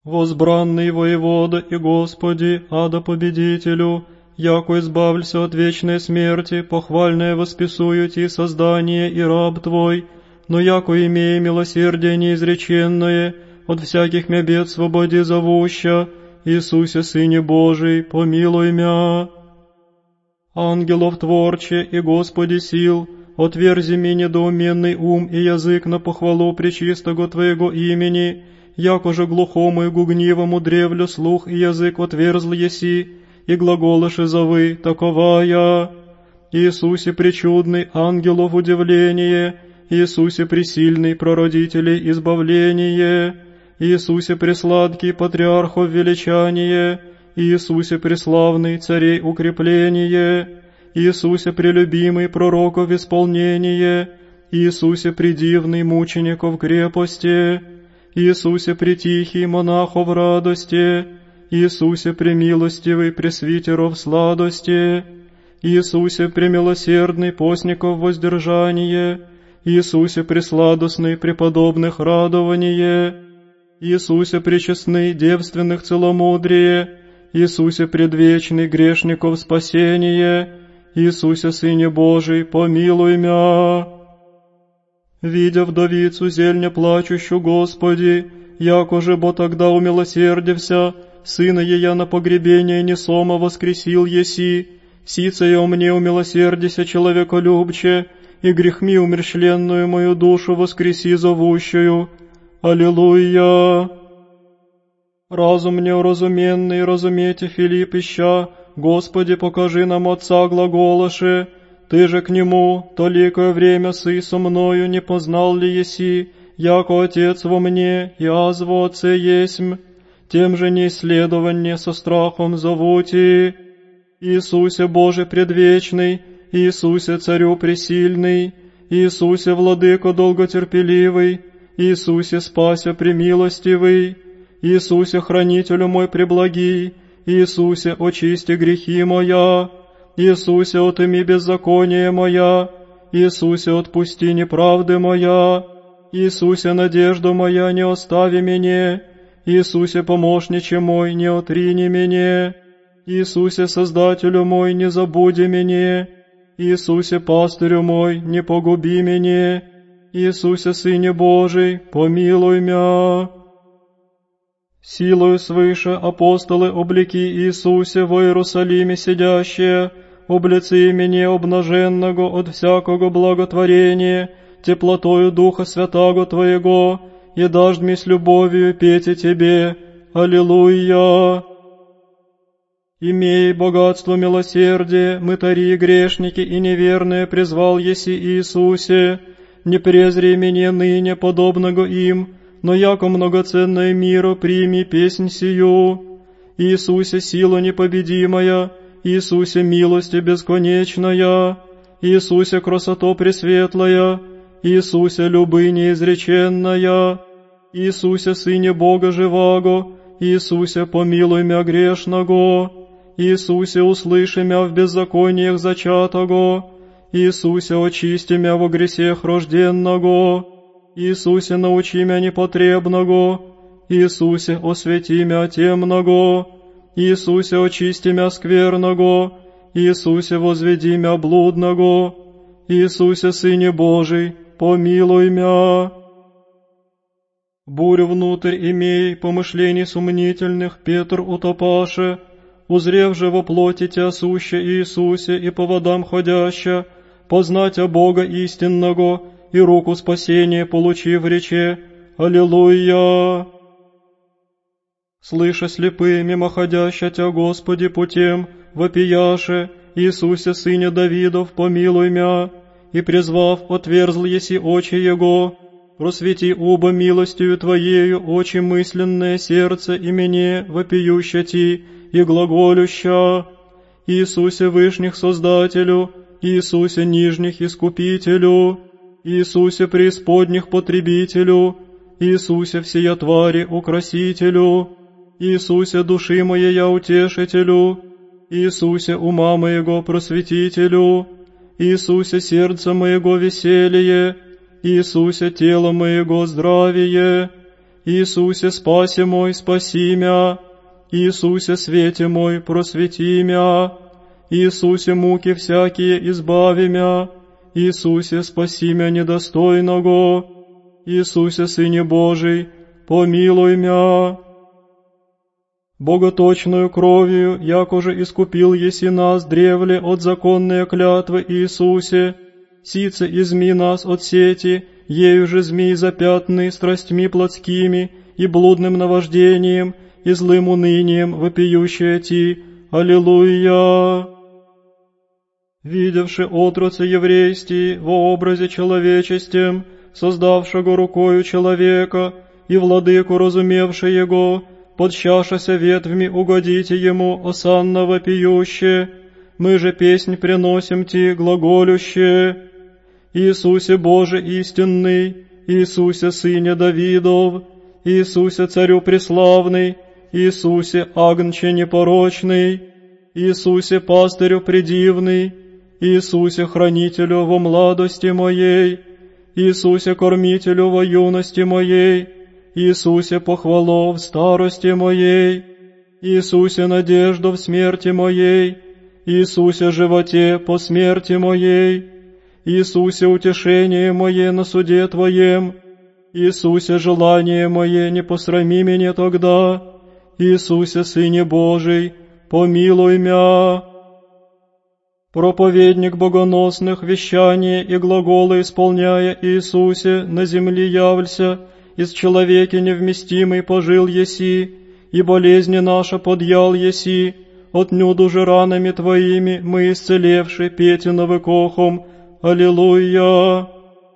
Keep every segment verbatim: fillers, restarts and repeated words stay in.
Возбранный воевода и Господи, ада победителю, яко избавлься от вечной смерти, похвальное восписую Ти создание и раб Твой, но яко имея милосердие неизреченное, от всяких мя бед свободи зовуща, Иисусе, Сыне Божий, помилуй мя. Ангелов творче и Господи сил, отверзи мне недоуменный ум и язык на похвалу пречистого Твоего имени, яко же глухому и гугнивому древлю слух и язык отверзл еси, и глаголыши зовы, такова я. Иисусе пречудный, ангелов удивление, Иисусе пресильный, прародителей избавление, Иисусе пресладкий, патриархов величание, Иисусе преславный, царей укрепление, Иисусе прелюбимый, пророков исполнение, Иисусе предивный, мучеников крепости, Иисусе притихий, монахов радости, Иисусе премилостивый, пресвитеров сладости, Иисусе премилосердный, постников воздержание, Иисусе пресладостный, преподобных радование, Иисусе пречестный, девственных целомудрие, Иисусе предвечный, грешников спасение, Иисусе, Сыне Божий, помилуй мя. Видя вдовицу зельня плачущую, Господи, яко же бо тогда умилосердився, Сына ея на погребение несомо воскресил еси, сице о мне умилосердися человеколюбче, и грехми умерщвленную мою душу воскреси зовущую. Аллилуйя! Разум неуразуменный, разумейте, Филипп, ища, Господи, покажи нам Отца глаголоши, Ты же к Нему, толикое время сы со мною не познал ли еси, яко Отец во мне, и аз во Отце есмь, тем же неисследование со страхом зовути. Иисусе Боже предвечный, Иисусе Царю пресильный, Иисусе Владыко долготерпеливый, Иисусе Спася премилостивый, Иисусе Хранителю мой преблагий, Иисусе очисти грехи моя, Иисусе отыми беззаконие моя, Иисусе отпусти неправды моя, Иисусе надежду моя не остави мне, Иисусе помощниче мой не отрини меня, Иисусе Создателю мой не забуди меня, Иисусе Пастырю мой не погуби меня, Иисусе Сыне Божий, помилуй мя. Силою свыше апостолы облеки Иисусе во Иерусалиме сидящие, облици меня обнаженного от всякого благотворения, теплотою Духа Святаго Твоего, и дашь мне с любовью петь и Тебе. Аллилуйя! Имей богатство милосердия, мытари, грешники и неверные призвал еси Иисусе, не презри меня ныне подобного им, но яко многоценное миру прими песнь сию. Иисусе сила непобедимая, Иисусе милость бесконечная, Иисусе красота пресветлая, Иисусе любы неизреченная, Иисусе Сыне Бога живаго, Иисусе помилуй мя грешного, Иисусе услыши мя в беззакониях зачатого, Иисусе очисти мя во гресех рожденного, Иисусе научи мя непотребного, Иисусе освети мя темного, Иисусе очисти мя скверного, Иисусе возведи мя блудного, Иисусе Сыне Божий, помилуй мя. Бурю внутрь имей помышлений сомнительных, Петр утопаше, узрев же во плоти Тя суще Иисусе и по водам ходяща, познать о Бога истинного и руку спасения получив рече. Аллилуйя! Слыша слепые мимоходяща Тя, Господи, путем, вопияше, Иисусе, Сыне Давидов, помилуй мя, и призвав, отверзл еси очи Его, просвети уба милостью Твоею очи мысленное сердце и мне вопиюща Ти и глаголюща. Иисусе Вышних Создателю, Иисусе Нижних Искупителю, Иисусе Преисподних Потребителю, Иисусе всея твари Украсителю, Иисусе души моей Утешителю, Иисусе ума моего Просветителю, Иисусе сердца моего веселье, Иисусе тело моего здравие, Иисусе, спаси мой, спаси мя. Иисусе, свете мой, просвети мя. Иисусе, муки всякие избави мя. Иисусе, спаси мя недостойного. Иисусе, Сыне Божий, помилуй мя. Боготочную кровью, якоже искупил еси нас древле от законные клятвы Иисусе, сице изми нас от сети, ею же змей запятный страстьми плотскими и блудным наваждением, и злым унынием вопиющее ти. Аллилуйя! Видевши отроца еврейстии во образе человечестем, создавшего рукою человека, и владыку разумевши его, подщашася ветвями угодите ему, осанно вопиюще, мы же песнь приносим ти глаголюще. Иисусе Боже истинный, Иисусе Сыне Давидов, Иисусе Царю преславный, Иисусе Агнче непорочный, Иисусе Пастырю предивный, Иисусе Хранителю во младости моей, Иисусе Кормителю во юности моей, Иисусе похвало в старости моей, Иисусе надежду в смерти моей, Иисусе животе по смерти моей, Иисусе утешение мое на суде Твоем, Иисусе желание мое не посрами меня тогда, Иисусе Сыне Божий, помилуй мя. Проповедник богоносных вещания и глаголы исполняя Иисусе на земле явлься, из человеки невместимый пожил еси, и болезни наша подъял еси, отнюду же ранами Твоими мы исцелевши Петиновы кохом. Аллилуйя!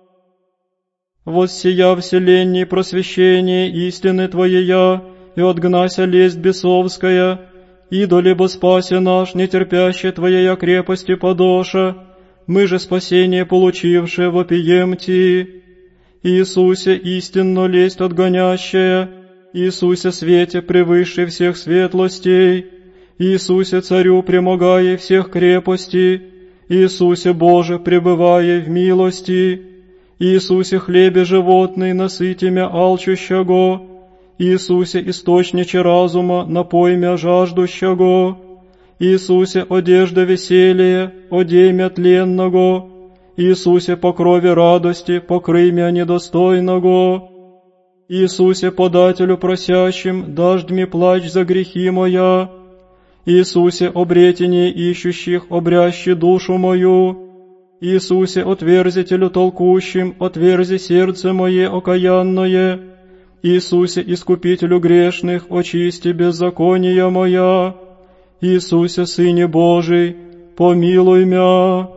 Воссия вселенней просвещение истины Твоея, и отгнася лесть бесовская, идолебо спаси наш, нетерпящий Твоея крепости подоша, мы же спасение получившие вопием Ти. Иисусе истинно лесть отгонящая, Иисусе свете превыше всех светлостей, Иисусе царю премогая всех крепостей, Иисусе Боже пребывая в милости, Иисусе хлебе животный насыти мя алчущего, Иисусе источниче разума напой мя жаждущего, Иисусе одежда веселья, одей мя тленного, Иисусе по крови радости покрый мя недостойного, Иисусе подателю просящим дашь мне плач за грехи моя, Иисусе обретение ищущих обрящи душу мою, Иисусе отверзителю толкущим отверзи сердце мое окаянное, Иисусе искупителю грешных очисти беззакония моя, Иисусе Сыне Божий, помилуй мя.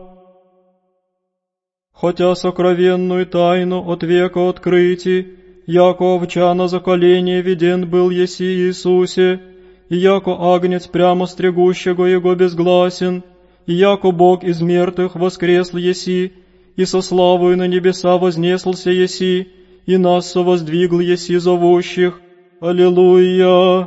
Хотя сокровенную тайну от века открыти, яко овча на заколение виден был еси Иисусе, и яко агнец прямо стригущего его безгласен, и яко Бог из мертвых воскресл еси, и со славою на небеса вознеслся еси, и нас совоздвигл еси зовущих. Аллилуйя!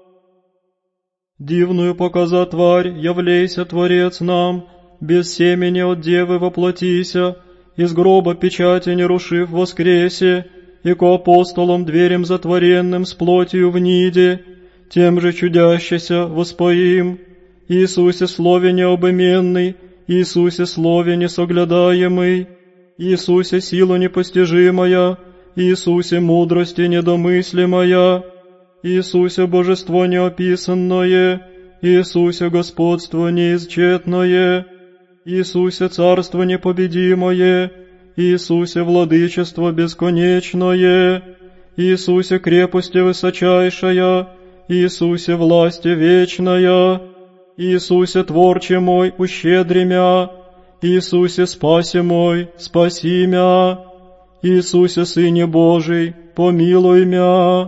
Дивную показа тварь, явлейся, Творец нам, без семени от девы воплотися, из гроба печати не рушив воскресе, и ко апостолам дверем затворенным с плотью в ниде, тем же чудящийся воспоим. Иисусе Слове необыменный, Иисусе Слове несоглядаемый, Иисусе сила непостижимая, Иисусе мудрости недомыслимая, Иисусе божество неописанное, Иисусе господство неизчетное, Иисусе царство непобедимое, Иисусе владычество бесконечное, Иисусе крепости высочайшая, Иисусе власти вечная, Иисусе творче мой, ущедри мя, Иисусе спаси мой, спаси мя, Иисусе Сыне Божий, помилуй мя.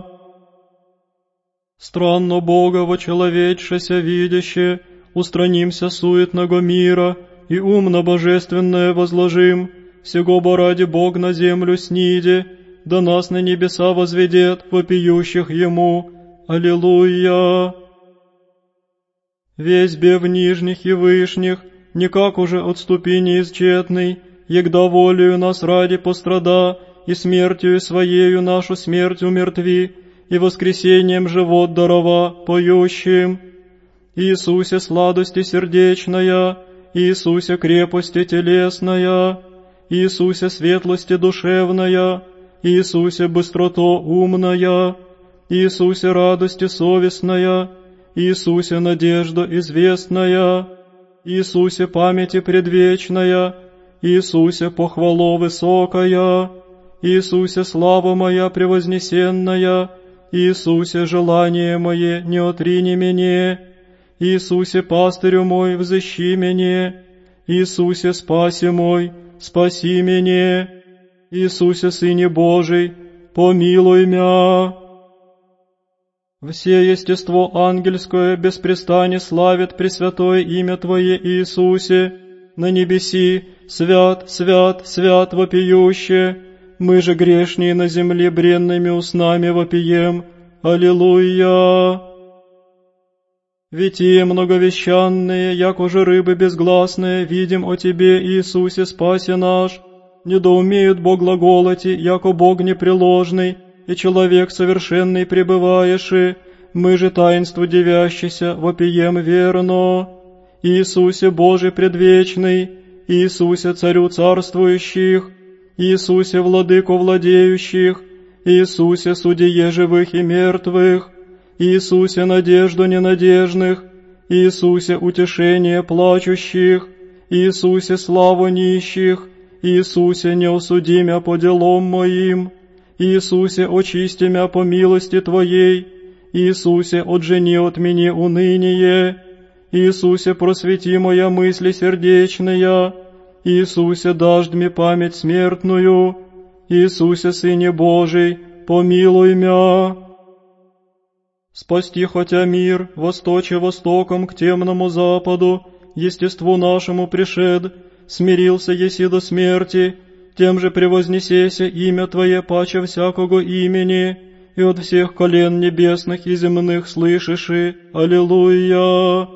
Странно Бога вочеловечшеся видяще, устранимся суетного мира, и умно божественное возложим, сего бы ради Бог на землю сниде, да нас на небеса возведет, вопиющих Ему. Аллилуйя! Весь бев нижних и вышних, никак уже от ступени исчетный, егда волею нас ради пострада, и смертью Своею нашу смерть умертви, и воскресением живот дарова поющим. Иисусе сладости сердечная, Иисусе крепости телесная, Иисусе светлости душевная, Иисусе быстрото умная, Иисусе радости совестная, Иисусе надежда известная, Иисусе памяти предвечная, Иисусе похвало высокая, Иисусе слава моя превознесенная, Иисусе желание мое не отрини меня, Иисусе пастырю мой взыщи меня, Иисусе спаси мой, спаси меня, Иисусе Сыне Божий, помилуй мя. Все естество ангельское беспрестанно славит пресвятое имя Твое, Иисусе, на небеси, свят, свят, свят вопиюще, мы же грешние на земле бренными устнами вопием, аллилуйя. Ведь и многовещанные, як уже рыбы безгласные, видим о Тебе, Иисусе, спаси наш, недоумеют Бог глаголоти, яко Бог непреложный, и человек совершенный пребываешь, и мы же таинству девящийся вопием верно. Иисусе Божий предвечный, Иисусе Царю царствующих, Иисусе Владыко владеющих, Иисусе Судье живых и мертвых, Иисусе надежду ненадежных, Иисусе утешение плачущих, Иисусе славу нищих, Иисусе неосуди мя по делам моим, Иисусе очисти мя по милости Твоей, Иисусе отжени от меня уныние, Иисусе просвети моя мысли сердечная, Иисусе дашь мне память смертную, Иисусе Сыне Божий, помилуй мя. Спасти хотя мир, восточе востоком к темному западу, естеству нашему пришед, смирился еси до смерти, тем же превознесеся имя Твое паче всякого имени, и от всех колен небесных и земных слышиши, аллилуйя.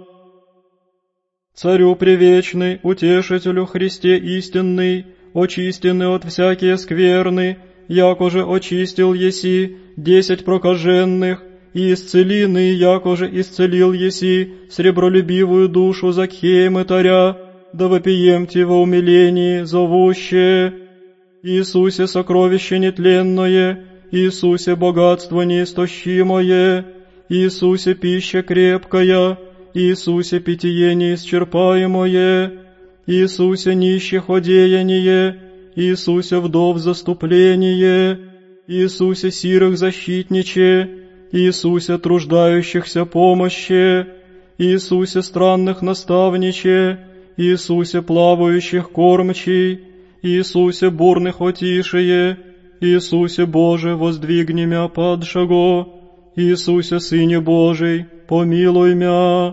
Царю привечный, утешителю Христе истинный, очистенный от всякие скверны, яко же очистил еси десять прокаженных, и исцелиный, яко же исцелил еси сребролюбивую душу Закхея мытаря, да вопиемте во умилении зовуще. Иисусе сокровище нетленное, Иисусе богатство неистощимое, Иисусе пища крепкая, Иисусе питье неисчерпаемое, Иисусе нищих одеяние, Иисусе вдов заступление, Иисусе сирых защитниче, Иисусе труждающихся помощи, Иисусе странных наставниче, Иисусе плавающих кормчий, Иисусе бурных отишие, Иисусе Боже, воздвигни мя падшаго, Иисусе Сыне Божий, помилуй мя.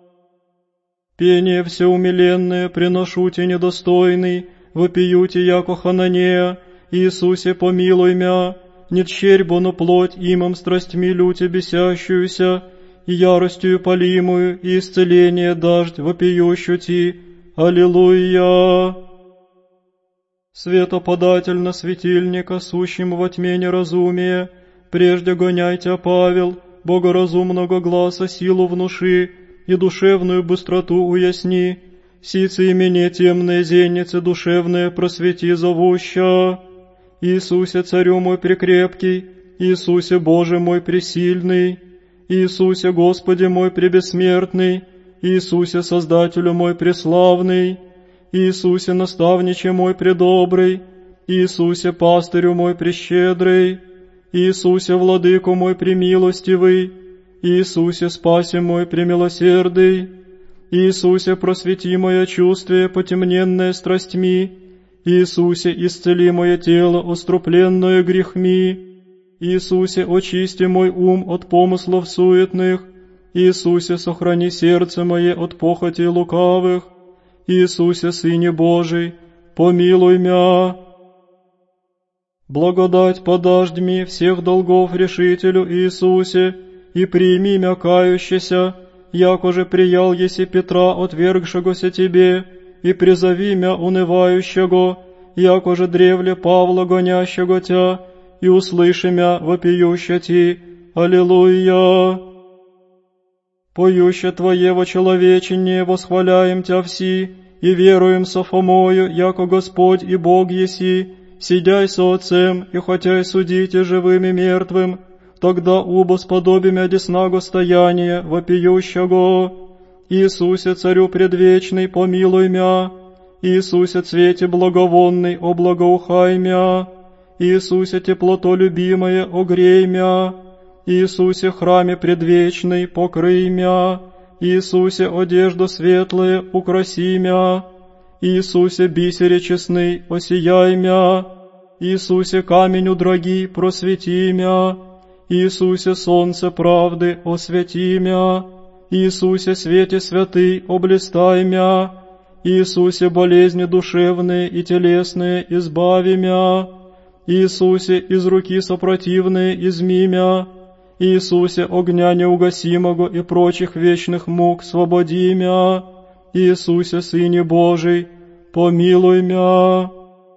Пение всеумиленное приношу Те недостойный, вопию Те, яко Хананея, Иисусе помилуй мя, не тщерьбо, но плоть имам страстьми люте бесящуюся, и яростью полимую, и исцеление дождь вопиющу Ти, аллилуйя. Светоподатель на светильника, сущим во тьме неразумия, прежде гоняйте, Павел, богоразумного гласа силу внуши, и душевную быстроту уясни, сицы и мне темные зеницы душевные просвети зовуща. Иисусе Царю мой прекрепкий, Иисусе Боже мой пресильный, Иисусе Господи мой пребессмертный, Иисусе Создателю мой преславный, Иисусе Наставниче мой предобрый, Иисусе Пастырю мой прещедрый, Иисусе Владыко мой премилостивый, Иисусе Спаси мой премилосердый, Иисусе просвети мое чувствие, потемненное страстьми, Иисусе исцели мое тело, острупленное грехми, Иисусе очисти мой ум от помыслов суетных, Иисусе сохрани сердце мое от похоти лукавых, Иисусе Сыне Божий, помилуй мя. Благодать подаждь мне всех долгов решителю Иисусе, и прими мя кающийся, яко же приял еси Петра, отвергшегося Тебе, и призови мя унывающего, яко же древле Павла гонящего тя, и услыши мя вопиюще ти. Аллилуйя! Поюще Твое вочеловечение восхваляем Тя все, и веруем со Фомою, яко Господь и Бог еси, сидяй со Отцем, и хотя судите живым и мертвым, тогда убо сподобимя деснаго стояния вопиющего. Иисусе, Царю предвечный, помилуй мя. Иисусе, цвете благовонный, облагоухай мя. Иисусе, теплото любимое, огрей мя. Иисусе, храме предвечный, покрый мя. Иисусе, одежду светлая, украси мя. Иисусе, бисере честный, осияй мя. Иисусе, камень драги, просвети мя. Иисусе, солнце правды, освети мя. Иисусе, свете святый, облистай мя. Иисусе, болезни душевные и телесные, избави мя. Иисусе, из руки сопротивные, изми мя. Иисусе, огня неугасимого и прочих вечных мук, свободи мя. Иисусе, Сыне Божий, помилуй мя.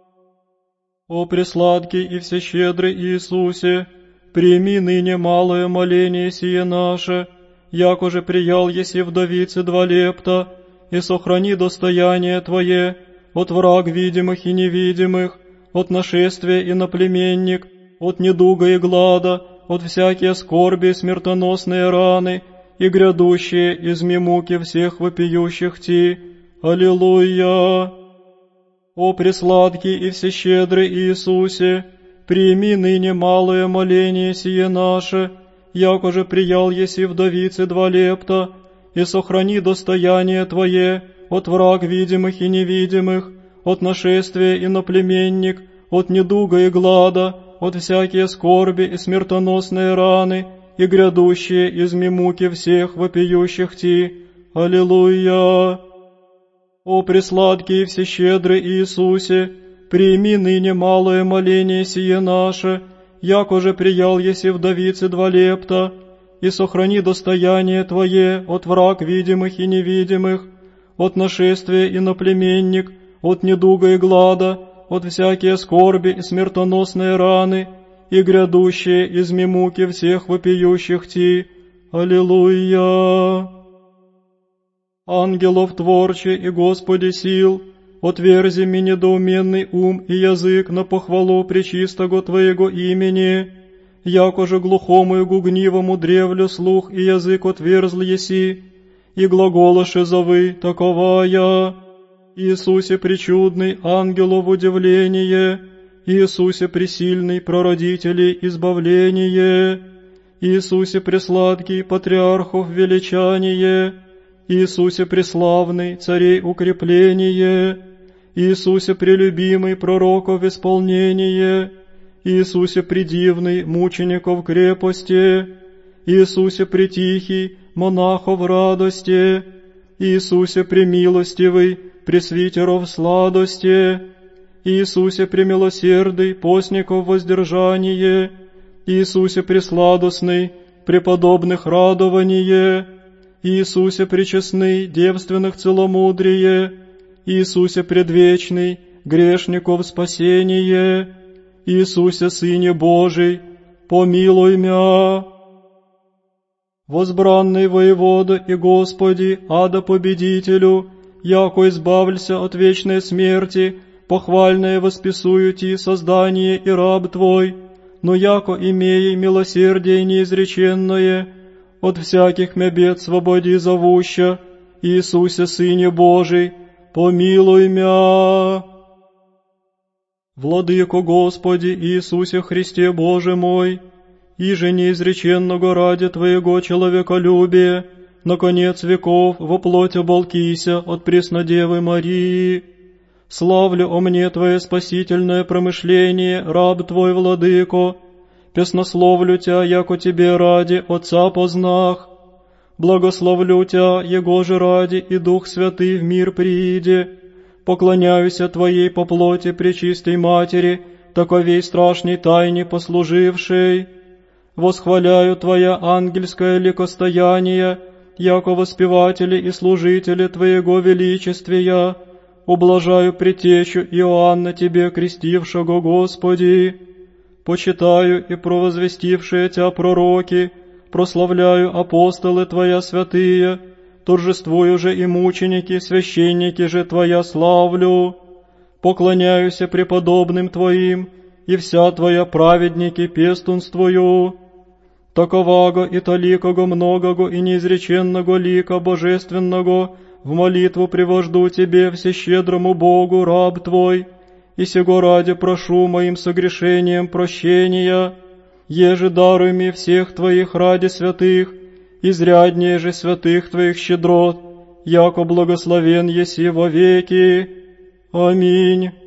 О пресладкий и всещедрый Иисусе, прими ныне малое моление сие наше, яко же приял еси вдовице два лепта, и сохрани достояние Твое от враг видимых и невидимых, от нашествия и наплеменник, от недуга и глада, от всякие скорби и смертоносные раны, и грядущие изми муки всех вопиющих Ти. Аллилуйя! О пресладкий и всещедрый Иисусе, прими ныне малое моление сие наше, яко же приял еси вдовице два лепта, и сохрани достояние Твое от враг видимых и невидимых, от нашествия и наплеменник, от недуга и глада, от всякие скорби и смертоносные раны, и грядущие изми муки всех вопиющих Ти. Аллилуйя! О пресладкий и всещедрый Иисусе, прими ныне малое моление сие наше, яко же приял еси вдовице два лепта, и сохрани достояние Твое от враг видимых и невидимых, от нашествия и наплеменник, от недуга и глада, от всякие скорби и смертоносные раны, и грядущие изми муки всех вопиющих Ти. Аллилуйя! Ангелов творче и Господи сил, отверзи мне недоуменный ум и язык на похвалу пречистого Твоего имени, яко же глухому и гугнивому древлю слух и язык отверзл еси, и глаголоши зовы таковая. Иисусе пречудный, ангелов удивление, Иисусе пресильный, прародителей избавление, Иисусе пресладкий, патриархов величание, Иисусе преславный, царей укрепление, Иисусе прелюбимый, пророков исполнение, Иисусе предивный, мучеников крепости, Иисусе притихий, монахов радости, Иисусе премилостивый, пресвитеров сладости, Иисусе премилосердый, постников воздержание, Иисусе пресладостный, преподобных радование, Иисусе пречестный, девственных целомудрие, Иисусе предвечный, грешников спасение, Иисусе Сыне Божий, помилуй мя. Возбранный воевода и Господи, ада победителю, яко избавлься от вечной смерти, похвальное восписую Ти создание и раб Твой, но яко имея милосердие неизреченное, от всяких мя бед свободи зовуща, Иисусе Сыне Божий, помилуй мя. Владыко Господи Иисусе Христе Боже мой, иже неизреченного ради Твоего человеколюбия, на конец веков во плоть оболкися от Преснодевы Марии. Славлю о мне Твое спасительное промышление, раб Твой, Владыко, песнословлю Тя, яко Тебе ради Отца познах. Благословлю Тя, Его же ради и Дух Святый в мир прииде. Поклоняюся Твоей по плоти Пречистой Матери, таковей страшной тайне послужившей. Восхваляю Твоя ангельское ликостояние, яко воспеватели и служители Твоего величествия, ублажаю предтечу Иоанна Тебе, крестившего, Господи, почитаю и провозвестившие Тя пророки, прославляю апостолы Твоя святые, торжествую же и мученики, священники же Твоя славлю, поклоняюсь преподобным Твоим, и вся Твоя праведники пестунствую. Таковаго и толикого многого и неизреченного лика божественного в молитву привожду Тебе, всещедрому Богу, раб Твой, и сего ради прошу моим согрешением прощения, еже даруй мне всех Твоих ради святых, изряднее же святых Твоих щедрот, яко благословен еси во веки. Аминь.